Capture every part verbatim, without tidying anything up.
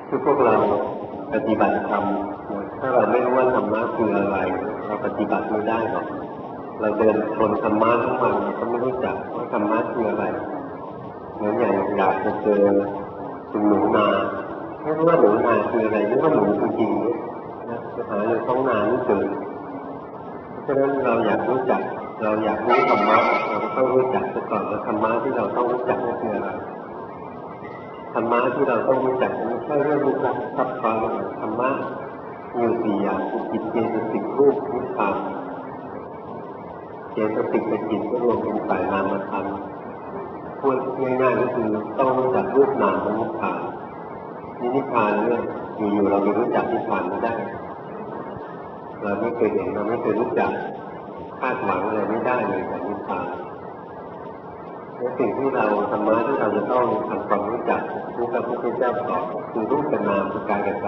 คือพวกเราปฏิบัติธรรมถ้าเราไม่รู้ว่าธรรมะคืออะไรเราปฏิบัติไม่ได้หรอกเราเดินชนธรรมะทั้งวันเราก็ไม่รู้จักว่าธรรมะคืออะไรเหมือนอย่างอยากจะเจอคุณหนูนาไม่รู้ว่าหนูนาคืออะไรนึกว่าหนูจริงๆนะจะหาในท้องนาไม่เจอเพราะฉะนั้นเราอยากรู้จักเราอยากรู้ธรรมะเราต้องรู้จักซะก่อนว่าธรรมะที่เราต้องรู้จักนั่นคืออะไรธรรมะที่เราต้องรู้จักไม่ใช่เรื่องลึกลับซับซ้อนธรรมะมีสี่อย่างคือจิตเจตสิกรูปนิพพานเจตสิกกับจิตก็รวมเป็นฝ่ายนามธรรมพูดง่ายๆก็คือต้องรู้จักรูปนามของนิพพานนิพพานเนี่ยอยู่ๆเราไม่รู้จักนิพพานไม่ได้เราไม่เคยเห็นเราไม่เคยรู้จักคาดหวังอะไรไม่ได้เลยจากนิพพานและสิ่งที่เราธรรมะที่เราจะต้องทำความรู้จักที่พระพุทธเจ้าสอนคือรูปกับนามคือกายกับใจ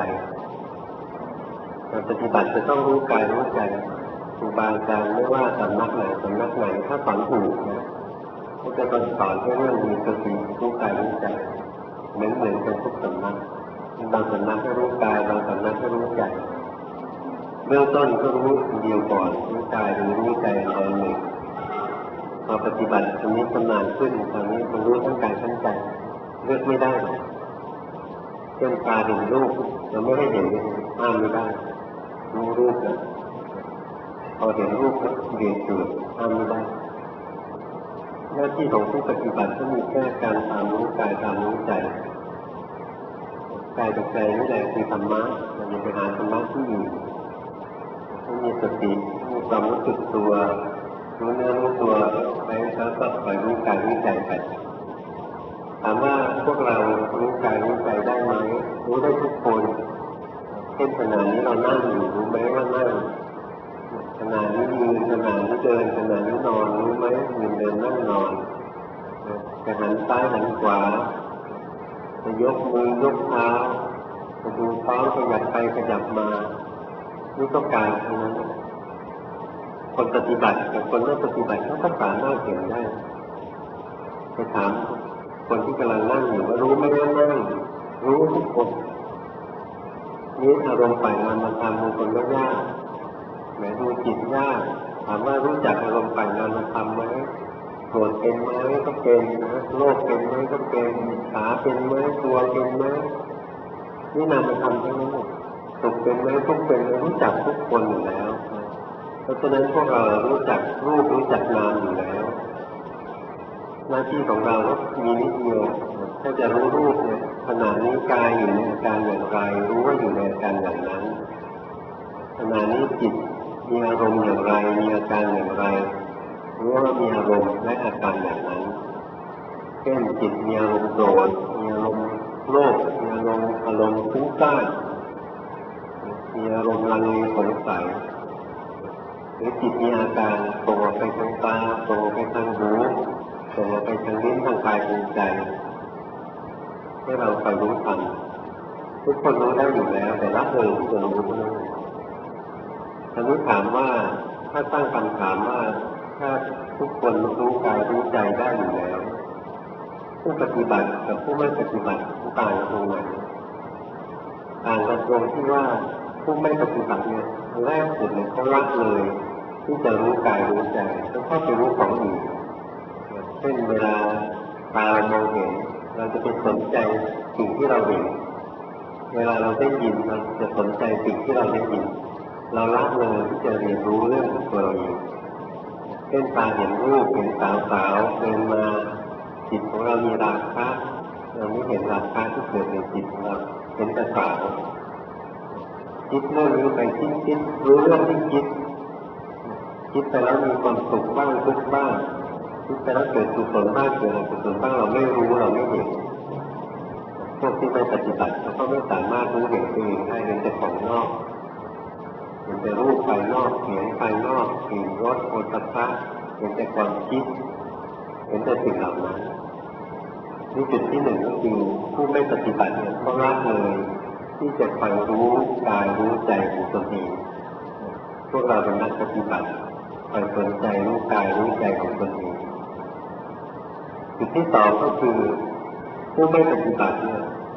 การปฏิบัติจะต้องรู้กายรู้ใจครูบาอาจารย์ไม่ว่าสำนักไหนสำนักไหนถ้าสอนถูกนะก็จะต้องสอนให้เรื่องมีสติรู้กายรู้ใจเหมือนเหมือนกันทุกสำนักบางสำนักให้รู้กายบางสำนักให้รู้ใจเบื้องต้นก็รู้เดียวก่อนรู้กายหรือรู้ใจอะไรหนึ่งพอปฏิบัติตรงนี้ชำนาญขึ้นตอนนี้มันรู้ทั้งกายทั้งใจเลือกไม่ได้เช่นตาเห็นรูปเราไม่ได้เห็นห้ามไม่ได้รู้รูปแล้วพอเห็นรูปก็เรียนเกิดห้ามไม่ได้หน้าที่ของผู้ปฏิบัติก็มีแค่การตามรู้กายตามรู้ใจกายกับใจนี่แหละคือธรรมะเราอย่าไปหาธรรมะที่อื่นต้องมีสติมีความรู้สึกตัวรู้เนื้อรู้ตัวไปแล้วก็คอยรู้กายรู้ใจไปถามว่าพวกเรารู้กายรู้ใจได้ไหมรู้ได้ทุกคนเช่นขณะนี้เรานั่งอยู่รู้ไหมว่านั่งขณะนี้ยืนขณะนี้เดินขณะนี้นอนรู้ไหมยืนเดินนั่งนอนจะหันซ้ายหันขวาจะยกมือยกเท้าจะดูท้องขยับไปขยับมานี่ก็กายทั้งนั้นคนปฏิบัติกับคนไม่ปฏิบัติเขาก็สามารถเห็นได้ไปถามคนที่กำลังนั่งอยู่ว่ารู้ไหมว่านั่งรู้ทุกคนนี้อารมณ์ฝ่ายนามธรรมบางคนก็ยากแม้ดูจิตยากถามว่ารู้จักอารมณ์ฝ่ายนามธรรมไหมโกรธเป็นไหมก็เป็นนะโลภเป็นไหมก็เป็นอิจฉาเป็นไหมกลัวเป็นไหมนี่นามธรรมทั้งนั้นสุขเป็นไหมทุกข์เป็นไหมรู้จักทุกคนอยู่แล้วเพราะฉะนั้นพวกเรารู้จักรูปรู้จักนามอยู่แล้วหน้าที่ของเราก็มีนิดเดียวถ้าจะรู้รูปเนี่ยขณะนี้กายอยู่ในอาการอย่างไรรู้ว่าอยู่ในอาการอย่างนั้นขณะนี้จิตมีอารมณ์อย่างไรมีอาการอย่างไรรู้ว่ามีอารมณ์และอาการอย่างนั้นเช่นจิตมีอารมณ์โกรธมีอารมณ์โลภมีอารมณ์อารมณ์ฟุ้งซ่านมีอารมณ์ลังเลสงสัยหรือจิตมีอาการส่งออกไปทางตาส่งออกไปทางหูส่งออกไปทางลิ้นทางกายทางใจให้เราคอยรู้ทันทุกคนรู้ได้อยู่แล้วแต่ละเลยที่จะรู้เท่านั้นทีนี้ถามว่าถ้าตั้งคำถามว่าถ้าทุกคนรู้กายรู้ใจได้อยู่แล้วผู้ปฏิบัติกับผู้ไม่ปฏิบัติต่างกันตรงไหนต่างกันตรงที่ว่าผู้ไม่ปฏิบัติเนี่ยแรกสุดเลยเขาละเลยที่จะรู้กายรู้ใจแล้วเข้าไปรู้ของอื่นเช่นเวลาตาเรามองเห็นเราจะไปสนใจสิ่งที่เราเห็นเวลาเราได้ยินเราจะสนใจสิ่งที่เราได้ยินเราละเลยที่จะเรียนรู้เรื่องของตัวเราเองเช่นตาเห็นรูปเห็นสาวสาวเดินมาจิตของเรามีราคะเราไม่เห็นราคะที่เกิดในจิตของเราเห็นแต่สาวคิดเรื่องนี้ไปคิดคิดรู้เรื่องที่คิดคิดไปแล้วมีความสุขบ้างทุกข์บ้างคิดไปแล้วเกิดกุศลบ้างเกิดอกุศลบ้างเราไม่รู้เราไม่เห็นพวกที่ไม่ปฏิบัติเขาก็ไม่สามารถรู้เห็นตัวเองได้เห็นแต่ของนอกเห็นแต่รูปภายนอกเสียงภายนอกกลิ่นรสโผฏฐัพพะเห็นแต่ความคิดเห็นแต่สิ่งเหล่านั้นนี่จุดที่หนึ่งก็คือผู้ไม่ปฏิบัติเนี่ยเขาละเลยที่จะคอยรู้กายรู้ใจของตนเองพวกเราเป็นนักปฏิบัติคอยสนใจรู้กายรู้ใจของตนเองจุดที่สองก็คือผู้ไม่ปฏิบัติเนี่ย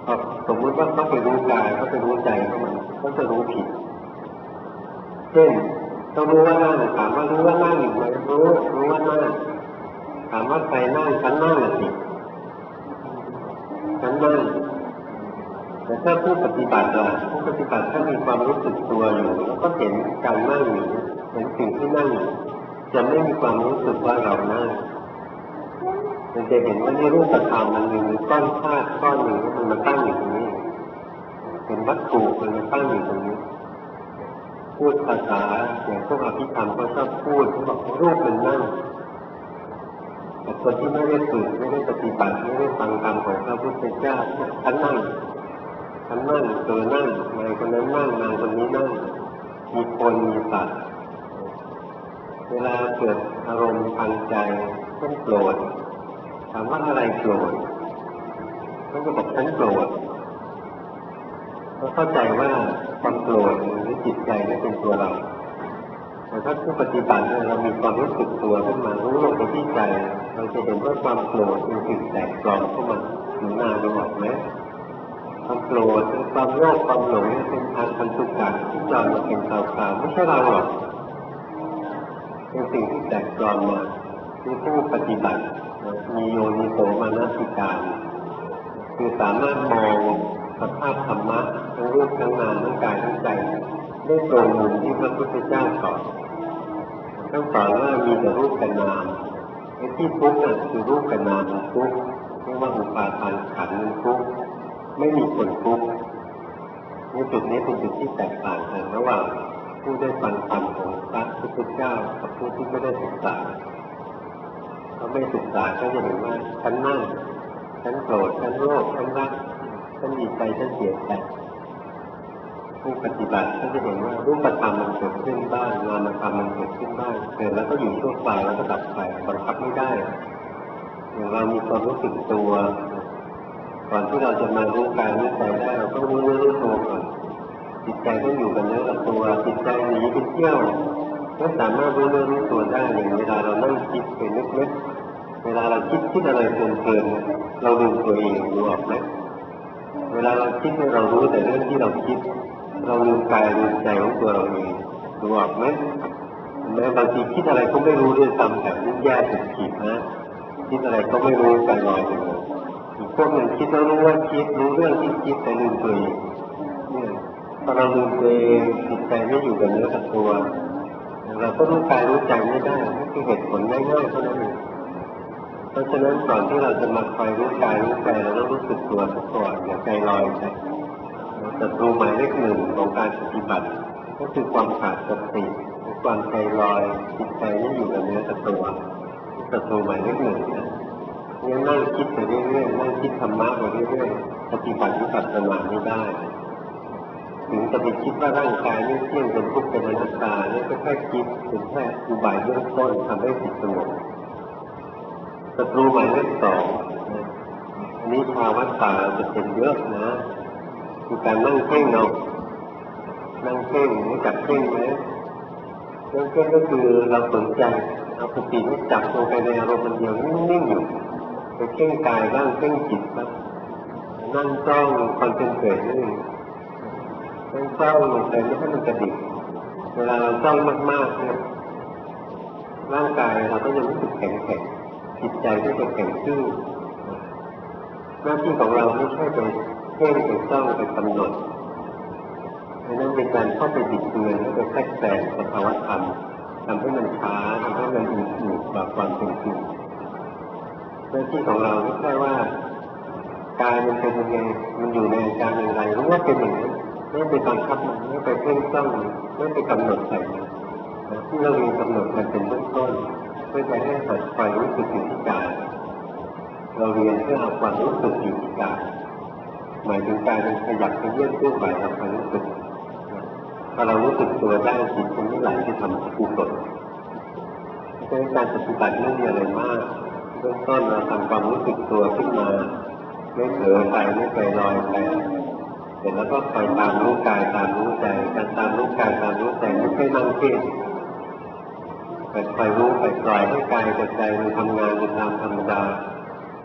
สมมติว่าเขาไปรู้กายเขาไปรู้ใจเขามันเขาจะรู้ผิดเช่นต้องรู้ว่านั่งถามว่ารู้ว่านั่งอยู่ไหมรู้รู้ว่านั่งถามว่าใครนั่งฉันนั่งสิฉันนั่งแต่ถ้าผู้ปฏิบัติล่ะผู้ปฏิบัติถ้ามีความรู้สึกตัวอยู่แล้วก็เห็นการนั่งอยู่เห็นสิ่งที่นั่งอยู่จะไม่มีความรู้สึกว่าเรานั่งมันจะเห็นว่านี่รูปธรรมมันมีก้อนธาตุก้อนหนึ่งมันมาตั้งอยู่ตรงนี้เป็นวัตถุมันมาตั้งอยู่ตรงนี้พูดภาษาอย่างพวกอภิธรรมเขาชอบพูดเขาบอกรูปมันนั่งแต่คนที่ไม่ได้ฝึกไม่ได้ปฏิบัติไม่ได้ฟังธรรมของพระพุทธเจ้าท่านนั่งท่านนั่งเธอนั่งนายคนนั้นนั่งนายคนนี้นั่งมีคนมีสัตว์เวลาเกิดอารมณ์ทางใจต้องโกรธถามว่าอะไรโกรธเขาจะบอกฉันโกรธเขาเข้าใจว่าความโกรธหรือจิตใจนี่เป็นตัวเราแต่ถ้าผู้ปฏิบัติเรามีความรู้สึกตัวขึ้นมารู้ลงไปที่ใจเราจะเห็นว่าความโกรธเป็นสิ่งแตกปลอมเข้ามาถึงหน้าเราหรอกไหมความโกรธเป็นความโลภความหลงเป็นทางพันธุกรรมที่จอมมาเป็นข่าวๆไม่ใช่เราหรอกเป็นสิ่งที่แตกปลอมมาที่ผู้ปฏิบัติมีโยนิโสมนสิการคือสามารถมองสภาพธรรมะทั้งรูปทั้งนามทั้งกายทั้งใจได้ตรงมุมที่พระพุทธเจ้าสอนท่านสอนว่ามีแต่รูปกับนามไอ้ที่ทุกข์น่ะคือรูปกับนามมันทุกข์เรียกว่าอุปาทานขันธ์มันทุกข์ไม่มีคนทุกข์ในจุดนี้เป็นจุดที่แตกต่างกันระหว่างผู้ได้ฟังธรรมของพระพุทธเจ้ากับผู้ที่ไม่ได้ศึกษาเขาไม่ศึกษาก็จะเห็นว่าฉันนั่งฉันโกรธฉันโลภฉันรักฉันดีใจฉันเสียใจผู้ปฏิบัติก็จะเห็นว่ารูปธรรมมันเกิดขึ้นบ้างนามธรรมมันเกิดขึ้นบ้างเกิดแล้วก็อยู่ชั่วคราวแล้วก็ดับไปบังคับไม่ได้อย่างเรามีความรู้สึกตัวก่อนที่เราจะมารู้กายรู้ใจได้เราต้องรู้เนื้อรู้ตัวก่อนจิตใจต้องอยู่กับเนื้อกับตัวจิตใจหนีไปเที่ยวไม่สามารถรู้เนื้อรู้ตัวได้อย่างเวลาเรานั่งคิดเป็นนึกๆเวลาเราคิดคิดอะไรเพลินๆเราลืมตัวเองรู้ออกไหมเวลาเราคิดเรารู้แต่เรื่องที่เราคิดเราลืมกายลืมใจของตัวเราเองรู้ออกไหมแม้บางทีคิดอะไรก็ไม่รู้ด้วยซ้ำแต่ยุ่งยากสุดขีดนะคิดอะไรก็ไม่รู้กันลอยไปเลยอีกพวกหนึ่งคิดแล้วรู้ว่าคิดรู้เรื่องที่คิดแต่ลืมตัวเองเนี่ยพอเราลืมตัวเองจิตใจไม่อยู่กับเนื้อกับตัวเราก็รู้กายรู้ใจไม่ได้นี่คือเหตุผลง่ายๆเท่านั้นเองเพราะฉะนั้นก่อนที่เราจะมาคอยรู้กายรู้ใจเราต้องรู้สึกตัวสักก่อนอย่าใจลอยไปศัตรูหมายเลขหนึ่งของการปฏิบัติก็คือความขาดสติความใจลอยจิตใจไม่อยู่กับเนื้อกับตัวศัตรูหมายเลขหนึ่งนะยังนั่งคิดไปเรื่อยๆนั่งคิดธรรมะไปเรื่อยๆปฏิบัติวิปัสสนาไม่ได้ถึงจะไปคิดว่าร่างกายไม่เที่ยงเป็นทุกข์เป็นอนัตตานี่ก็แค่คิดเป็นแค่อุบายเบื้องต้นทำให้จิตสงบศัตรูหมายเลขสองอันนี้ภาวะตาจะเป็นเยอะนะคือการนั่งเพ่งเรานั่งเพ่งรู้จักเพ่งไหมนั่งเพ่งก็คือเราสนใจเอาสตินี่จับลงไปในอารมณ์มันเดียวนิ่งๆอยู่ไปเพ่งกายบ้างเพ่งจิตบ้างนั่งจ้องคอนเซนเทรตนี่นั่งจ้องลงไปไม่ให้มันกระดิกเวลาเราจ้องมากๆเนี่ยร่างกายเราก็ยังรู้สึกแข็งๆจิตใจก็จะแข็งทื่อหน้าที่ของเราไม่ใช่ไปเพ่งไปจ้องไปกำหนดดังนั้นเป็นการเข้าไปบิดเบือนและไปแทรกแซงสภาวะธรรมทำให้มันช้าทำให้มันอืดๆกว่าความเป็นจริงหน้าที่ของเราไม่ใช่ว่ากายมันเป็นยังไงมันอยู่ในอาการอย่างไรรู้ว่าเป็นอย่างนั้นไม่ไปบังคับมันไม่ไปเพ่งจ้องไม่ไปกำหนดใส่มันที่เรามีกำหนดมันเป็นเบื้องต้นเพื่อจะให้หัดคอยรู้สึกอยู่ที่กายเราเรียนเพื่อเอาความรู้สึกอยู่ที่กายหมายถึงกายมันขยับขยื่นเคลื่อนไหวเราความรู้สึกพอเรารู้สึกตัวได้จิตมันไม่ไหลไปทำกุศลเพราะฉะนั้นการปฏิบัติไม่มีอะไรมากเบื้องต้นเราทำความรู้สึกตัวขึ้นมาไม่เผลอไปไม่ไปลอยไปเสร็จแล้วก็คอยตามรู้กายตามรู้ใจการตามรู้กายตามรู้ใจไม่ใช่นั่งเพ่งแต่คอยรู้ไปปล่อยให้กายกับใจมันทำงานไปตามธรรมดา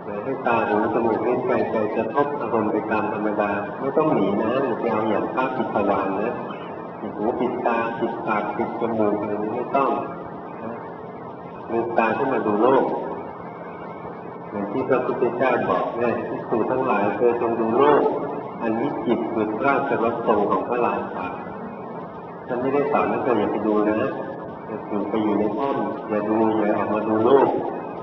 ให้ตาหูจมูกลิ้นกายใจจะทบอารมณ์ไปตามธรรมดาไม่ต้องหนีนะอย่าไปเอาอย่างภาพปิดสว่างนะปิดหูปิดตาปิดปากปิดจมูกอะไรนี้ไม่ต้องลืมตาขึ้นมาดูโลกอย่างที่พระพุทธเจ้าบอกเนี่ยภิกษุทั้งหลายเธอจงดูโลกอันวิจิตรดุจราชรถทรงของพระราชาฉันไม่ได้สอนให้เธออย่าไปดูนะอย่าอยู่ไปอยู่ในห้องอย่าดูอย่าออกมาดูโลก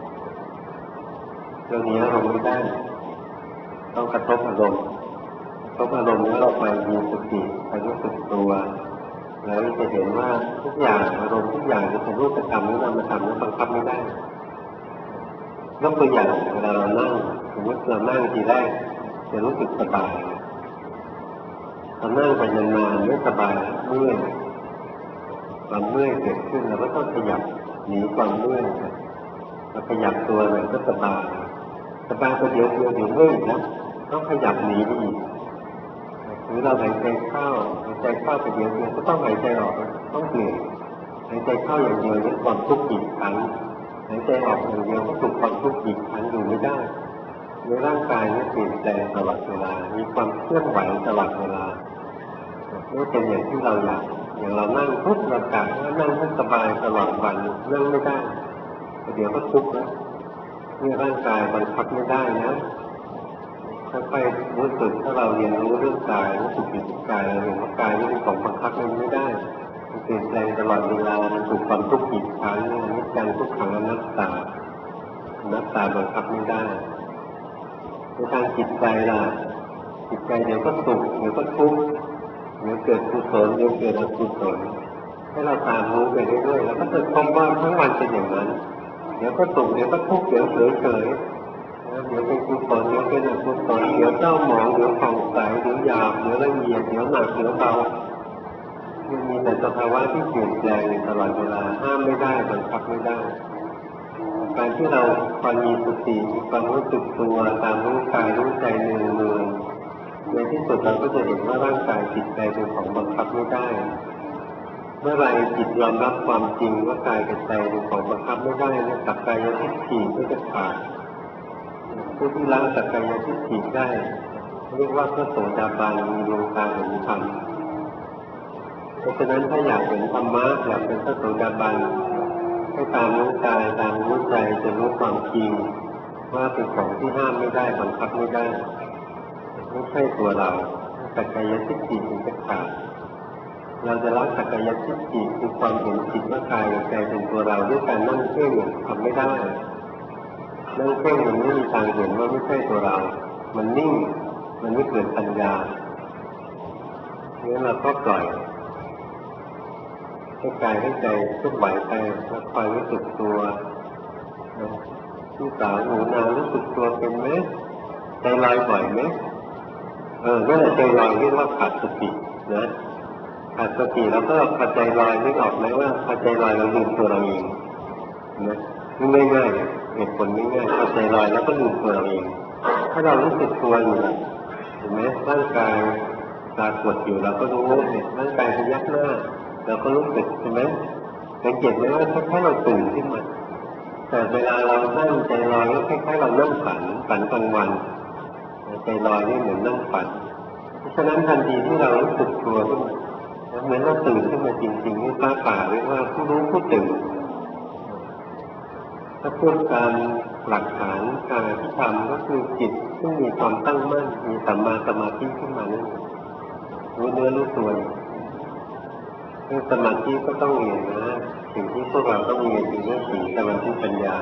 เรื่องนี้เราไม่ได้ต้องกระทบอารมณ์กระทบอารมณ์แล้วเราไปมีสติไปรู้สึกตัวแล้วจะเห็นว่าทุกอย่างอารมณ์ทุกอย่างจะเป็นรูปธรรมหรือนามธรรมนั้นบังคับไม่ได้ยกตัวอย่างเวลาเรานั่งสมมติเรานั่งทีแรกจะรู้สึกสบายพอนั่งไปนานๆไม่สบายเมื่อยความเมื่อยเกิดขึ้นเราก็ต้องขยับหนีความเมื่อยเราขยับตัวมันก็สบายสบายก็เดี๋ยวเดียวเดี๋ยวเมื่อยนะต้องขยับหนีไปอีกหรือเราหายใจเข้าหายใจเข้าไปเดียวเดียวก็ต้องหายใจออกต้องเปลี่ยนหายใจเข้าอย่างเดียวนี่ความทุกข์อีกครั้งหายใจออกอย่างเดียวก็ถูกความทุกข์อีกครั้งอยู่ไม่ได้ในร่างกายนี่เปลี่ยนแปลงตลอดเวลามีความเคลื่อนไหวตลอดเวลาไม่เป็นอย่างที่เราอยากอย่างเรานั่งทุกเรากะว่านั่งให้สบายตลอดวันนั่งไม่ได้เดี๋ยวก็ทุกข์แล้วนี่ร่างกายบังคับไม่ได้นะค่อยๆรู้สึกถ้าเราเรียนรู้เรื่องกายรู้สึกถึงกายเราเห็นว่ากายนี่เป็นของบังคับมันไม่ได้มันเปลี่ยนแปลงตลอดเวลามันถูกความทุกข์อีกครั้งนี่นิจจังทุกขังอนัตตาอนัตตาบังคับไม่ได้ในทางจิตใจล่ะจิตใจเดี๋ยวก็สุขเดี๋ยวก็ทุกข์เดี๋ยวเกิดกุศลเดี๋ยวเกิดอกุศลให้เราตามรู้ไปเรื่อยๆแล้วก็จะพบว่าทั้งวันเป็นอย่างนั้นเดี๋ยวก็สุขเดี๋ยวก็ทุกข์เดี๋ยวเฉยๆเดี๋ยวเป็นกุศลเดี๋ยวเป็นอกุศลเดี๋ยวเศร้าหมองเดี๋ยวผ่องใสเดี๋ยวหยาบเดี๋ยวละเอียดเดี๋ยวหนักเดี๋ยวเบามันมีแต่สภาวะที่เปลี่ยนแปลงตลอดเวลาห้ามไม่ได้บังคับไม่ได้การที่เราคอยมีสติมีความรู้สึกตัวตามรู้กายรู้ใจเนืองๆในที่สุดเราก็จะเห็นว่าร่างกายจิตใจเป็นของบังคับไม่ได้เมื่อไรจิตยอมรับความจริงว่ากายกับใจเป็นของบังคับไม่ได้นะสักกายทิฏฐิก็จะขาดผู้ที่ละสักกายทิฏฐิได้เรียกว่าพระโสดาบันมีดวงตาเห็นธรรมเพราะฉะนั้นถ้าอยากเห็นธรรมะอยากเป็นพระโสดาบันให้ตามรู้กายตามรู้ใจจะรู้ความจริงว่าเป็นของที่ห้ามไม่ได้บังคับไม่ได้ไม่ใช่ตัวเราสักกายทิฏฐิถึงจะขาดเราจะละสักกายทิฏฐิคือความเห็นผิดว่ากายกับใจเป็นตัวเราด้วยการนั่งเพ่งทำไม่ได้นั่งเพ่งมันไม่มีทางเห็นว่าไม่ใช่ตัวเรามันนิ่งมันไม่เกิดปัญญางั้นเราก็ปล่อยให้กายให้ใจเคลื่อนไหวไปแล้วคอยรู้สึกตัวที่สาวหูนารู้สึกตัวเป็นไหมใจลอยบ่อยไหมเออนั่นแหละใจลอยเรียกว่าขาดสตินะขาดสติแล้วก็พอใจลอยนึกออกไหมว่าพอใจลอยเราลืมตัวเราเองนะนี่ง่ายๆเหตุผลง่ายๆพอใจลอยแล้วก็ลืมตัวเราเองถ้าเรารู้สึกตัวอยู่เห็นไหมร่างกายปรากฏอยู่เราก็รู้เนี่ยร่างกายพยักหน้าเราก็รู้สึกใช่ไหมสังเกตไหมว่าคล้ายๆเราตื่นขึ้นมาแต่เวลาเรานั่งใจลอยก็คล้ายๆเรานั่งฝันฝันกลางวันใจลอยนี่เหมือนนั่งฝันเพราะฉะนั้นทันทีที่เรารู้สึกตัวขึ้นมาเหมือนเราตื่นขึ้นมาจริงๆนี่ฟ้าป่าเรียกว่าผู้รู้ผู้ตื่นถ้าพูดตามหลักฐานการอธิธรรมก็คือจิตที่มีความตั้งมั่นมีสัมมาสมาธิขึ้นมานั่นเองรู้เนื้อรู้ตัวเรื่องสมาธิก็ต้องเรียนนะสิ่งที่พวกเราต้องเรียนคือเรื่องศีลสมาธิปัญญา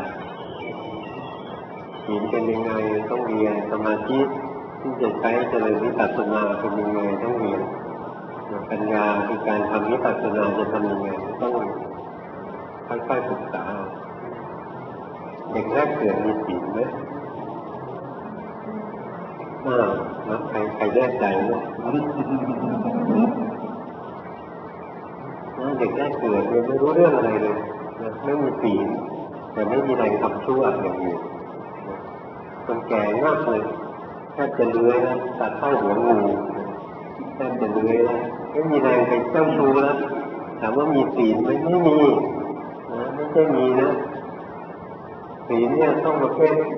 ศีลเป็นยังไงต้องเรียนสมาธิที่จะใช้เจริญวิปัสสนาเป็นยังไงต้องเรียนปัญญาคือการทำวิปัสสนาจะทำยังไงต้องค่อยๆศึกษาเด็กแรกเกิดมีศีลไหมอ้าวแล้วใครใครแน่ใจเนี่ยเด็กแรกเกิดยังไม่รู้เรื่องอะไรเลยไม่มีศีลแต่ไม่มีแรงทำชั่วอย่างอื่นคนแก่มากเลยแค่จะเลื้อยแล้วตัดเข้าหัวงูแค่จะเลื้อยแล้วไม่มีแรงไปเจ้าชู้แล้วถามว่ามีศีลไหมไม่มีนะไม่ใช่มีนะศีลเนี่ยต้องประเภท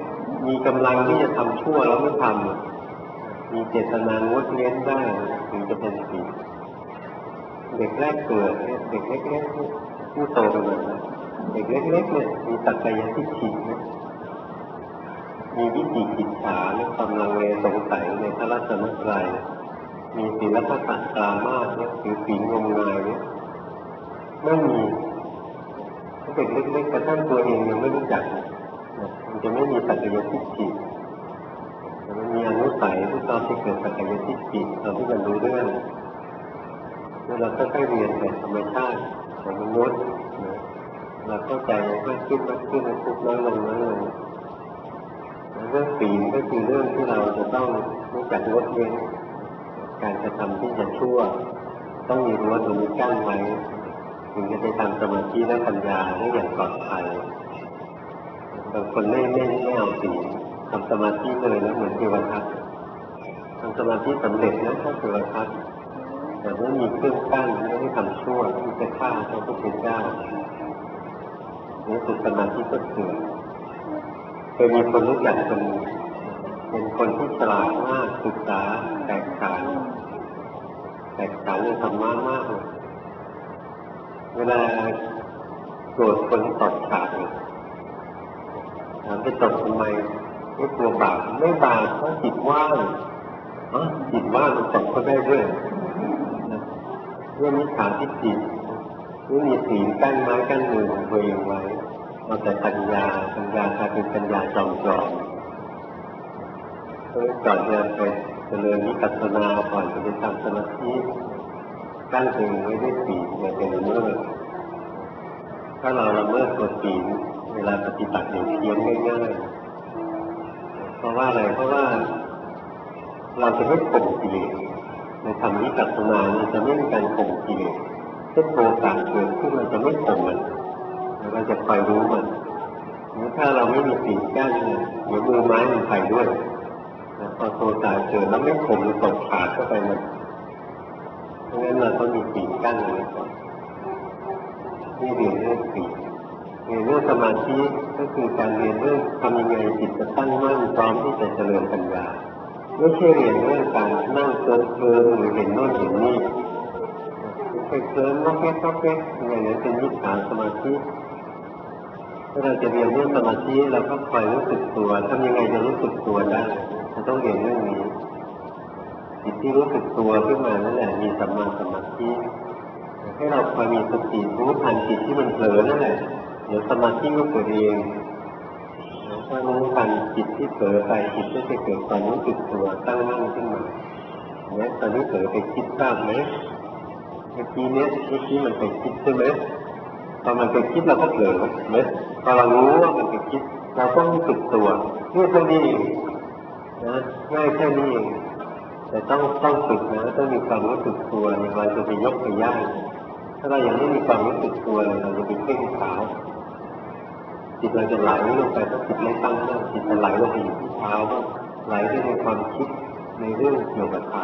มีกำลังที่จะทำชั่วแล้วไม่ทำมีเจตนางดเว้นได้ถึงจะเป็นศีลเด็กแรกเกิดเนี่ยเด็กเล็กๆผู้โตกันมาแล้วเด็กเล็กๆเนี่ยมีสักกายทิฏฐิเนี่ยมีวิจิกิจฉาและความลังเลสงสัยในพระรัตนตรัยมีศีลพัฒนาตรามาสเนี่ยถือศีลงมงายเนี่ยไม่มีเด็กเล็กๆกระทั่งตัวเองยังไม่รู้จักมันจะไม่มีสักกายทิฏฐิมันมีอนุสัยที่ตอนที่เกิดสักกายทิฏฐิตอนที่มันรู้เรื่องแล้วเราก็ค่อยเรียนแบบธรรมชาติของมนุษย์เราเข้าใจมากขึ้นมากขึ้นทุกน้อยลงน้อยลงเรื่องศีลก็คือเรื่องที่เราจะต้องรู้จักงดเว้นการกระทำที่จะชั่วต้องมีรั้วตรงนี้กั้นไว้ถึงจะไปทำสมาธิและปัญญาได้อย่างปลอดภัยบางคนไม่ไม่ไม่เอาศีลทำสมาธิเลยนะเหมือนเทวทัตทำสมาธิสำเร็จนะถ้าเทวทัตแต่ไม่มีเครื่องกั้นไม่ได้ทำชั่วที่จะฆ่าพระพุทธเจ้านี่คือสมาธิก็เสื่อมเคยมีคนรู้จักคนเป็นคนที่ฉลาดมากศึกษาแตกฉานแตกฉานในธรรมะมากเลยเวลาโกรธคนตอบฉากเนี่ยถามไปตอบทำไมไม่กลัวบาปไม่บาปเพราะจิตว่างอ๋อจิตว่างมันตอบเขาได้ด้วยเรื่องมิจฉาทิฏฐินี่มีศีลกั้นไม้กั้นมือของตัวเองไว้เอาแต่ปัญญาปัญญากลายเป็นปัญญาจอมจอมเพราะก่อนจะไปเจริญวิปัสสนาก่อนจะไปทำสมาธิกั้นตัวเองไว้ด้วยศีลอย่าเป็นละเมิดถ้าเราละเมิดตัวศีลเวลาปฏิบัติอย่างเพี้ยนง่ายๆเพราะว่าอะไรเพราะว่าเราจะไม่ข่มกิเลสในทำวิปัสสนาเนี่ยจะไม่มีการข่มกิเลสเช่นโทสะเกิดขึ้นเราจะไม่ข่มมันเราจะคอยรู้มันถ้าเราไม่มีศีลกั้นเนี่ยเดี๋ยวมือไม้มันไปด้วยพอโทสะเกิดแล้วไม่ข่มมันตกขาดเข้าไปมันเพราะงั้นเราต้องมีศีลกั้นไว้ก่อนนี่เรียนเรื่องศีลเรียนเรื่องสมาธิก็คือการเรียนเรื่องทำยังไงจิตจะตั้งมั่นพร้อมที่จะเจริญปัญญาไม่ใช่เรียนเรื่องการนั่งเคิร์ฟเคิร์ฟหรือเห็นโน่นเห็นนี่เคยเคิร์ฟนอกแก๊กนอกแก๊กอย่างนั้นเป็นมิจฉาสมาธิถ้าเราจะเรียนเรื่องสมาธิเราก็คอยรู้สึกตัวทำยังไงจะรู้สึกตัวได้เราต้องเรียนเรื่องนี้จิตที่รู้สึกตัวขึ้นมานั่นแหละมีสัมมาสมาธิให้เราคอยมีสติรู้ทันจิตที่มันเผลอนั่นแหละเดี๋ยวสมาธิก็เกิดเองถ้ารู้ทันจิตที่เผลอไปจิตก็จะเกิดความรู้สึกตัวตั้งมั่นขึ้นมาเนี่ยตอนนี้เผลอไปคิดทราบไหมเมื่อกี้เนี้ยเมื่อกี้มันไปคิดใช่ไหมพอมันไปคิดเราก็เผลอไหมพอเรารู้ว่ามันไปคิดเราต้องรู้สึกตัวนี่เท่านี้เองนะง่ายแค่นี้เองแต่ต้องต้องฝึกนะต้องมีความรู้สึกตัวอย่างไรจะไปยกไปย่างถ้าเรายังไม่มีความรู้สึกตัวเลยเราจะไปเพ่งขาวจิตเราจะไหลลงไปถ้าจิตไม่ตั้งมั่นจิตจะไหลลงไปอยู่ที่เท้าไหลไปในความคิดในเรื่องเกี่ยวกับเท้า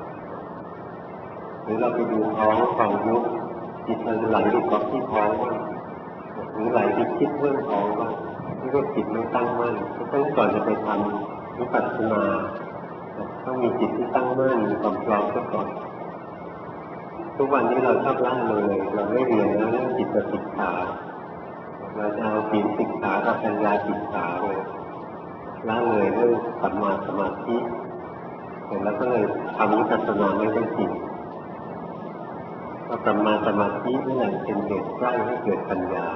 หรือเราไปดูท้องความยุบจิตเราจะไหลไปเกาะที่ท้องหรือไหลไปคิดเรื่องท้องบ้างนี่ก็จิตไม่ตั้งมั่นต้องก่อนจะไปทำวิปัสสนาต้องมีจิตที่ตั้งมั่นมีความพร้อมซะก่อนทุกวันนี้เราชอบละเลยเราไม่เรียนเรื่องจิตศึกษาเราจะเอาศีลศึกษากับปัญญาศึกษาเลยละเลยเรื่องสัมมาสมาธิแล้วก็เลยทำวิปัสสนาไม่ได้จริงเพราะสัมมาสมาธินี่แหละเป็นเหตุใกล้ให้เกิดปัญญา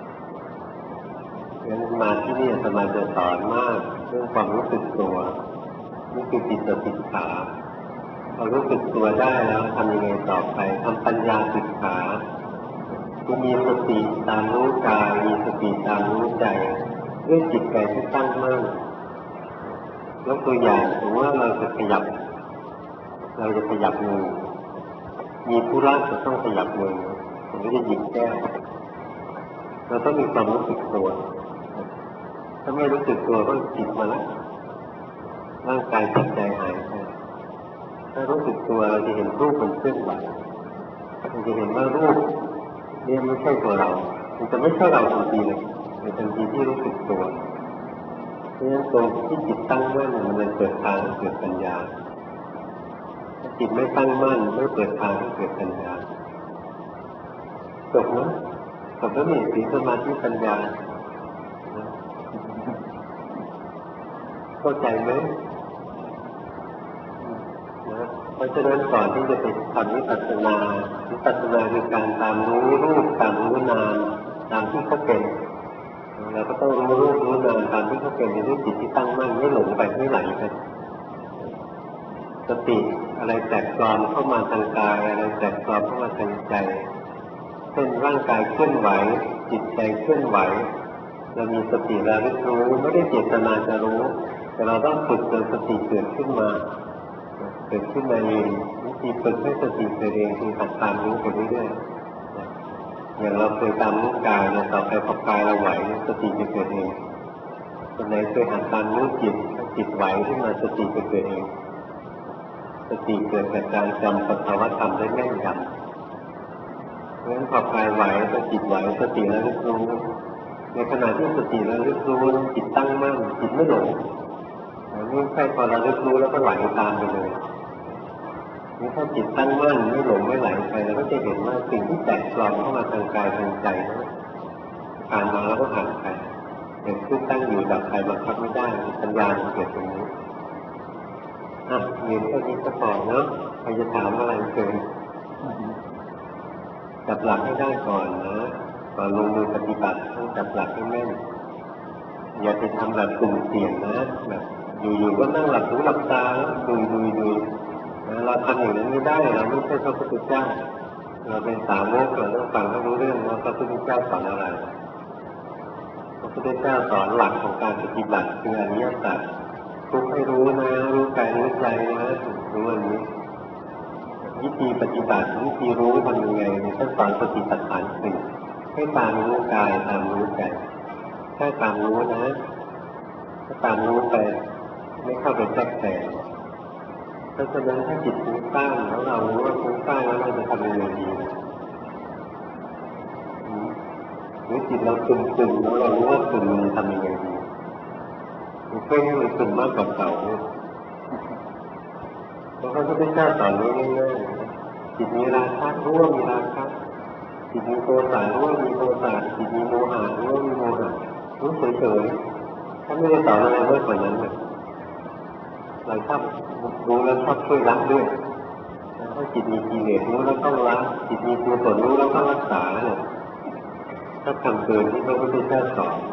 งั้นมาที่นี่สมาจะสอนมากเรื่องความรู้สึกตัวนี่คือจิตศึกษาพอรู้สึกตัวได้แล้วทำยังไงต่อไปทำปัญญาศึกษาคือมีสติตามรู้กายมีสติตามรู้ใจด้วยจิตใจที่ตั้งมั่นยกตัวอย่างสมมติว่าเราจะขยับเราจะขยับมือมีธุระจะต้องขยับมือผมไม่ได้หยิบแก้วเราต้องมีความรู้สึกตัวถ้าไม่รู้สึกตัวก็จิตมาแล้วร่างกายจิตใจหายไปถ้ารู้สึกตัวเราจะเห็นรูปมันเคลื่อนไหวเราจะเห็นว่ารูปนี่ไม่ใช่ตัวเรามันจะไม่ใช่เราทันทีเลยในทันทีที่รู้สึกตัวเพราะฉะนั้นตรงที่จิตตั้งมั่นมันเลยเปิดทางให้เกิดปัญญาถ้าจิตไม่ตั้งมั่นไม่เปิดทางให้เกิดปัญญาจบนะจบแล้วนี่ศีลสมาธิปัญญาเข้าใจไหมนะเพราะฉะนั้นก่อนที่จะไปทำวิปัสสนาวิปัสสนาคือการตามรู้รูปตามรู้นามตามที่เขาเป็นเราก็ต้องรู้รูปรู้นามตามที่เขาเป็นในรูปจิตที่ตั้งมั่นไม่หลงไปไม่ไหลไปสติอะไรแตกปลอมเข้ามาทางกายอะไรแตกปลอมเข้ามาทางใจเช่นร่างกายเคลื่อนไหวจิตใจเคลื่อนไหวเรามีสติระลึกรู้ไม่ได้เจตนาจะรู้แต่เราต้องฝึกจนสติเกิดขึ้นมาเกิดขึ้นมาเองวิธีฝึกให้สติเกิดเองคือหัดตามรู้ไปเรื่อยๆอย่างเราเคยตามรู้กายเนี่ยต่อไปพอกายเราไหวสติจะเกิดเองคนไหนเคยหัดตามรู้จิตถ้าจิตไหวขึ้นมาสติจะเกิดเองสติเกิดจากการจำสภาวะธรรมได้แม่นยำเพราะฉะนั้นพอกายไหวถ้าจิตไหวสติระลึกรู้ในขณะที่สติระลึกรู้จิตตั้งมั่นจิตไม่หลงนี่ใช่พอระลึกรู้แล้วก็ไหลตามไปเลยนี่ถ้าจิตตั้งมั่นไม่หลงไม่ไหลไปเราก็จะเห็นว่าสิ่งที่แตกปลอมเข้ามาทางกายทางใจนั้นผ่านมาแล้วก็ผ่านไปเกิดขึ้นตั้งอยู่ดับไปบังคับไม่ได้ปัญญาเกิดตรงนี้อ่ะเรียนแค่นี้ก็พอเนาะใครจะถามอะไรเกินจับหลักให้ได้ก่อนนะก่อนลงมือปฏิบัติต้องจับหลักให้แม่นอย่าไปทำแบบกลุ่มเสี่ยงนะแบบอยู่ๆก็นั่งหลับหูหลับตาดูดูดูนะเราทำอย่างนั้นไม่ได้เราไม่ใช่พระพุทธเจ้าเราเป็นสาวกเราต้องฟังให้รู้เรื่องว่าพระพุทธเจ้าสอนอะไรพระพุทธเจ้าสอนหลักของการปฏิบัติคืออริยสัจทุกให้รู้นะรู้กายรู้ใจนะรู้อันนี้วิธีปฏิบัติวิธีรู้ทำยังไงท่านสอนสติปัฏฐานสี่ให้ตามรู้กายตามรู้ใจแค่ตามรู้นะถ้าตามรู้ไปไม่เข้าไปแทรกแซงเพราะฉะนั้นถ้าจิตฟุ้งซ่านแล้วเรารู้ว่าฟุ้งซ่านแล้วเราจะทำยังไงดีหรือจิตเราซึมซึมแล้วเรารู้ว่าซึมมันทำยังไงดีมันเพื่อให้มันซึมมากกว่าเก่าเนี่ยเพราะพระพุทธเจ้าสอนง่ายๆจิตมีราคะรู้ว่ามีราคะจิตมีโทสะรู้ว่ามีโทสะจิตมีโมหะรู้ว่ามีโมหะรู้เฉยๆถ้าไม่ได้สอนอะไรมากกว่านั้นเลยเราชอบรู้แล้วชอบช่วยละด้วยถ้าจิตมีกิเลสรู้แล้วต้องละจิตมีกุศลรู้แล้วต้องรักษาเนี่ยถ้าทำเกินที่พระพุทธเจ้าสอน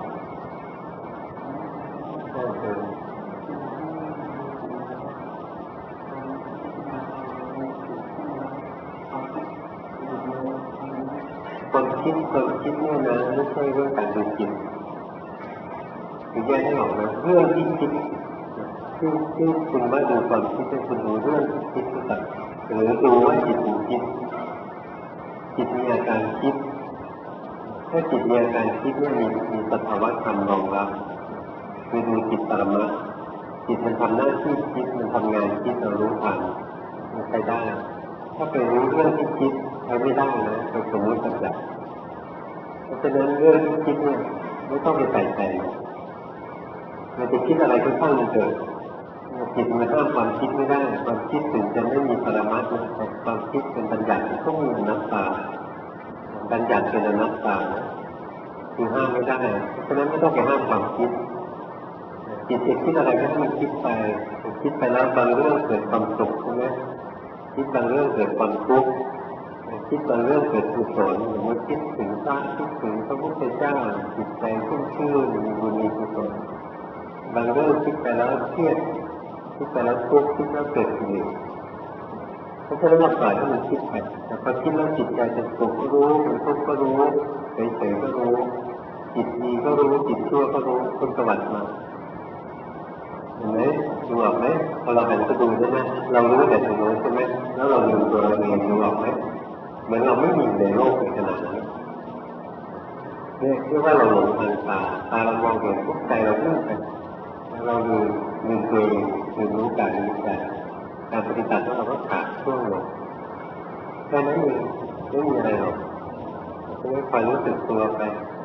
คนคิดคนคิดเนี่ยนะไม่ใช่เรื่องการดูจิตคือแยกให้ออกนะเรื่องที่คิดที่ที่คุณว่าดูความคิดให้คุณดูเรื่องที่คิดหรือเปล่าหรือดูว่าจิตมันคิดจิตมีอาการคิดถ้าจิตมีอาการคิดเนี่ยมีมีสภาวะธรรมรองรับคือดูจิตปรมัตถ์จิตมันทำหน้าที่คิดมันทำงานคิดเรารู้ทันมันใช้ได้ถ้าไปรู้เรื่องที่คิดใช้ไม่ได้นะไปสมมติสักอย่างเพราะฉะนั้นเรื่องที่คิดเนี่ยไม่ต้องไปใส่ใจมันจะคิดอะไรก็ช่างมันเกิดจิตมันห้ามความคิดไม่ได้ความคิดถึงจะไม่มีปรมัตถ์นะแต่ความคิดเป็นบัญญัติต้องมีอนัตตาบัญญัติเป็นอนัตตาคือห้ามไม่ได้เพราะฉะนั้นไม่ต้องไปห้ามความคิดจิตจะคิดอะไรก็ให้มันคิดไปคิดไปแล้วบางเรื่องเกิดความสุขใช่ไหมคิดบางเรื่องเกิดความทุกข์คิดบางเรื่องเกิดกุศลหรือว่าคิดถึงพระคิดถึงพระพุทธเจ้าจิตใจชุ่มชื่นมีบุญมีกุศลบางเรื่องคิดไปแล้วเครียดคิดไปแล้วทุกข์คิดแล้วเกิดกิเลสเพราะฉะนั้นเราปล่อยให้มันคิดไปแต่พอคิดแล้วจิตใจเป็นสุขก็รู้เป็นทุกข์ก็รู้เฉยๆก็รู้จิตดีก็รู้จิตชั่วก็รู้คนสวัสดิ์มาเห็นไหมดูออกไหมพอเราหันไปดูใช่ไหมเรารู้แต่ตรงนั้นใช่ไหมแล้วเราลืมตัวเราเองดูออกไหมเหมือนเราไม่มีในโลกในขนาดนั้นเนี่ยเรียกว่าเราหลงทางตาตาเรามองเห็นทุกใจเราเลื่อนไปเราลืมลืมตัวเองลืมรู้กายรู้ใจการปฏิบัติของเราก็ขาดช่วงลงแค่นั้นเองไม่มีอะไรหรอกไม่คอยรู้สึกตัวไป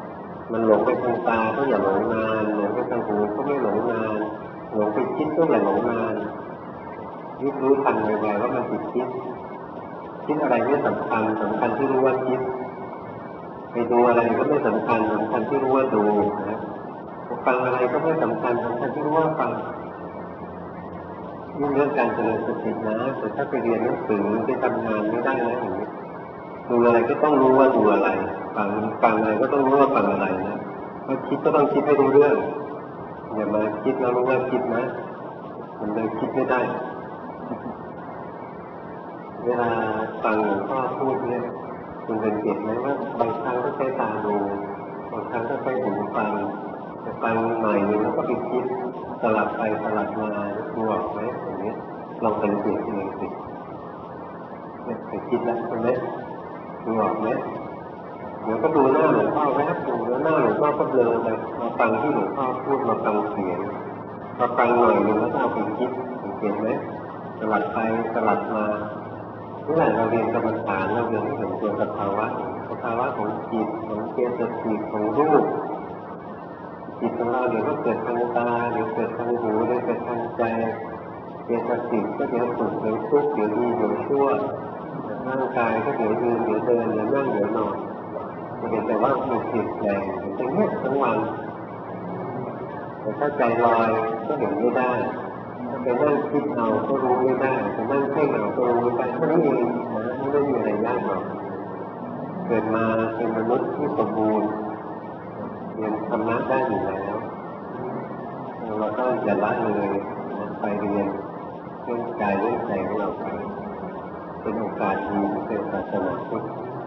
มันหลงไปทางตาก็อย่าหลงนานหลงไปทางหูก็ไม่หลงนานหลงไปคิดก็อย่าหลงนานยึดรู้ทันไวๆว่ามันติดคิดคิดอะไรไม่สำคัญสำคัญที่รู้ว่าคิดไปดูอะไรก็ไม่สำคัญสำคัญที่รู้ว่าดูนะฟังอะไรก็ไม่สำคัญสำคัญที่รู้ว่าฟังนี่เรื่องการเจริญสตินะแต่ถ้าไปเรียนหนังสือไปทำงานไม่ได้นะอย่างนี้ดูอะไรก็ต้องรู้ว่าดูอะไรฟังฟังอะไรก็ต้องรู้ว่าฟังอะไรนะถ้าคิดก็ต้องคิดให้รู้เรื่องอย่ามาคิดแล้วรู้ว่าคิดนะมันเลยคิดไม่ได้เวลาฟังหลวงพ่อพูดเนี่ยคุณสังเกตไหมว่าบางครั้งก็ใช้ตาดูบางครั้งก็ใช้หูฟังแต่ฟังหน่อยนึงแล้วก็ไปคิดสลับไปสลับมาดูออกไหมอย่างนี้ลองสังเกตเองสิเนี่ยไปคิดแล้วใช่ไหมดูออกไหมเดี๋ยวก็ดูหน้าหลวงพ่อแวบดูแล้วหน้าหลวงพ่อก็เบลอไปมาฟังที่หลวงพ่อพูดมาฟังเสียงมาฟังหน่อยนึงแล้วก็เอาไปคิดสังเกตไหมสลับไปสลับมาเมื่อไหร่เราเรียนกรรมฐานเราเรียนให้เห็นตัวสภาวะสภาวะของจิตของเจตสิกของรูปจิตของเราเดี๋ยวก็เกิดทางตาเดี๋ยวเกิดทางหูเดี๋ยวเกิดทางใจเจตสิกก็เดี๋ยวสุขเดี๋ยวทุกข์เดี๋ยวดีเดี๋ยวชั่วร่างกายก็เดี๋ยวยืนเดี๋ยวเดินเดี๋ยวนั่งเดี๋ยวนอนจะเห็นแต่ว่ามันเปลี่ยนแปลงเป็นเนี้ยทั้งวันแต่ถ้าใจลอยก็เห็นไม่ได้ถ้าไปนั่งคิดเอาก็รู้ไม่ได้ไปนั่งเพ่งเอาก็รู้ไม่ได้แค่นี้เองนะไม่ได้มีอะไรยากหรอกเกิดมาเป็นมนุษย์ที่สมบูรณ์เรียนธรรมะได้อยู่แล้วเราก็อย่าละเลยไปเรียนเรื่องกายเรื่องใจของเราไปเป็นโอกาสดีที่เป็นศาสนาพุทธ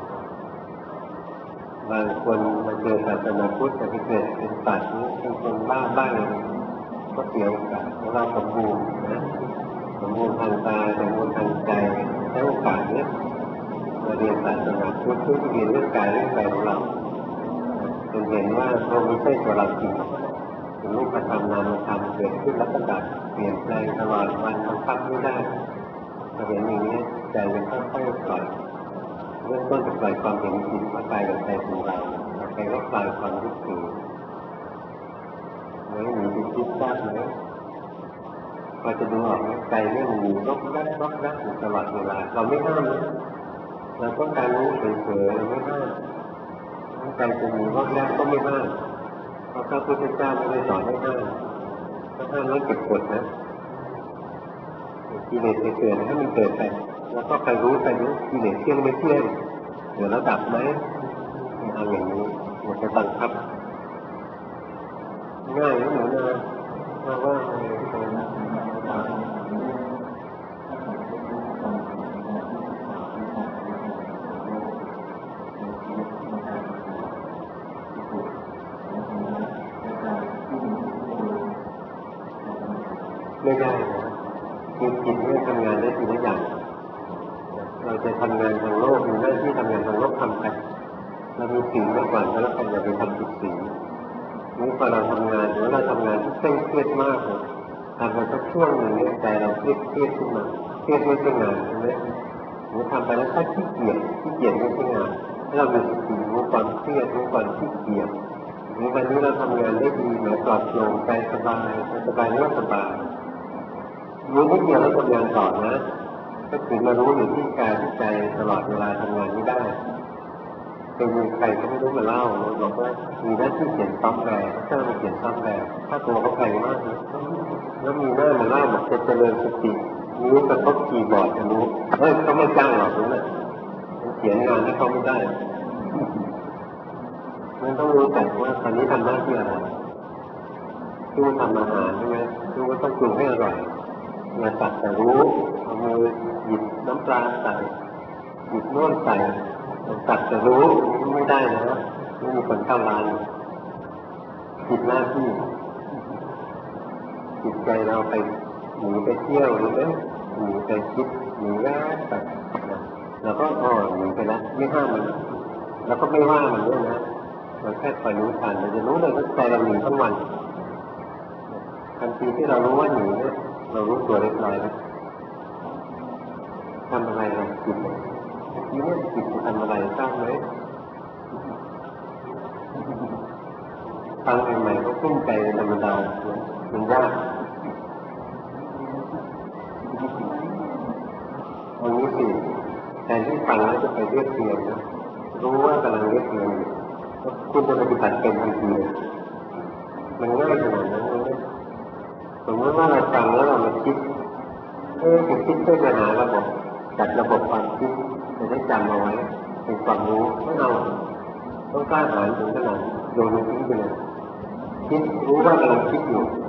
บางคนมาเจอศาสนาพุทธแต่ที่เกิดเป็นสัตว์เป็นคนบ้าบ้างก็เสียโอกาสเพราะเราสมบูรณ์นะสมบูรณ์ทางตาสมบูรณ์ทางใจใช้โอกาสนี้มาเรียนศาสนาพุทธเพื่อเรียนเรื่องกายเรื่องใจของเราจนเห็นว่าเราไม่ใช่ตัวเราจริงเป็นรูปธรรมนามธรรมเกิดขึ้นแล้วก็ดับเปลี่ยนแปลงตลอดวันบังคับไม่ได้เราเห็นอย่างนี้ใจมันค่อยๆปล่อยเริ่มต้นจากปล่อยความเห็นผิดว่ากายกับใจของเราใจก็คลายความรู้สึกไม่มีที่คิดทราบไหมพอจะดูออกใจไม่มีรบรัดรบรัดอยู่ตลอดเวลาเราไม่ห้ามนะเราต้องการรู้เฉยๆเราไม่ห้ามใจจะมีรบรัดก็ไม่ห้ามเพราะพระพุทธเจ้าไม่ได้สอนให้ห้ามถ้าห้ามแล้วเก็บกดนะกิเลสจะเกิดให้มันเกิดไปแล้วก็ใครรู้ใครรู้กิเลสเที่ยงไม่เที่ยงเดี๋ยวระดับไหมเอาอย่างนี้มันจะบังคับง่ายนะหนูนะเพราะว่าไม่ได้นะคือจิตไม่ทำงานได้ทีละอย่างเราจะทำงานทางโลกมีหน้าที่ทำงานทางโลกทำไปเรามีสิ่งไว้ก่อนแล้วกันอย่าไปทำผิดสิ่งนี่พอเราทำงานหรือเราทำงานที่เคร่งเครียดมากเลยทำไปสักช่วงหนึ่งเนี่ยใจเราเครียดเครียดขึ้นมาเครียดไม่ใช่งานใช่ไหมหรือทำไปแล้วถ้าขี้เกียจขี้เกียจไม่ใช่งานถ้าเรามีสติรู้ความเครียดรู้ความขี้เกียจหรือวันนี้เราทำงานได้ดีเหมือนปลอดโปร่งใจสบายสบายไม่สบายรู้นิดเดียวแล้วทำงานต่อนะก็ถึงมารู้อยู่ที่กายที่ใจตลอดเวลาทำงานไม่ได้เป็นมีใครก็ไม่รู้มาเล่าบอกว่ามีหน้าที่เขียนซอฟต์แวร์เจ้ามาเขียนซอฟต์แวร์ถ้าตัวเขาแพงมากเลยแล้วมีหน้ามาเล่าบอกจะเจริญสตินิ้วกระทบคีย์บอร์ดจะรู้เฮ้ยเขาไม่จ้างหรอกนะเขียนงานให้เขาไม่ได้มันต้องรู้จักว่าตอนนี้ทำหน้าที่อะไรดูทำอาหารใช่ไหมดูว่าต้องปรุงให้อร่อยมาตัดแต่รู้เอามือหยิบน้ำปลาใส่หยิบน้ำใส่ตัดแต่รู้ไม่ได้นะไม่มีคนเข้าร้านผิดหน้าที่จิตใจเราไปหนีไปเที่ยวหรือไหมหนีไปคิดหนีแวบไปเราก็อ๋อหนีไปแล้วไม่ห้ามมันแล้วก็ไม่ว่ามันด้วยนะเราแค่คอยรู้ทันเราจะรู้เลยว่าใจเราหนีทั้งวันทันทีที่เรารู้ว่าหนีเนี่ยเรารู้ตัวเรียบร้อยแล้วทำอะไรเราจิตทีนี้จิตจะทำอะไรทราบไหมฟังใหม่ๆก็ขึ้นใจธรรมดามันยากอันนี้สิแทนที่ฟังแล้วจะไปเรียบเรียงนะรู้ว่ากำลังเรียบเรียงคุณจะปฏิบัติเป็นทันทีมันง่ายขนาดนั้นเลยสมมติว่าเราฟังแล้วเรามาคิดเอ๊ะคิดเพื่อจะหาระบบจัดระบบความคิดจะได้จำเอาไว้เป็นความรู้ไม่เอาต้องกล้าหาญถึงขนาดโยนทิ้งไปเลยคิดรู้ว่ากำลังคิดอยู่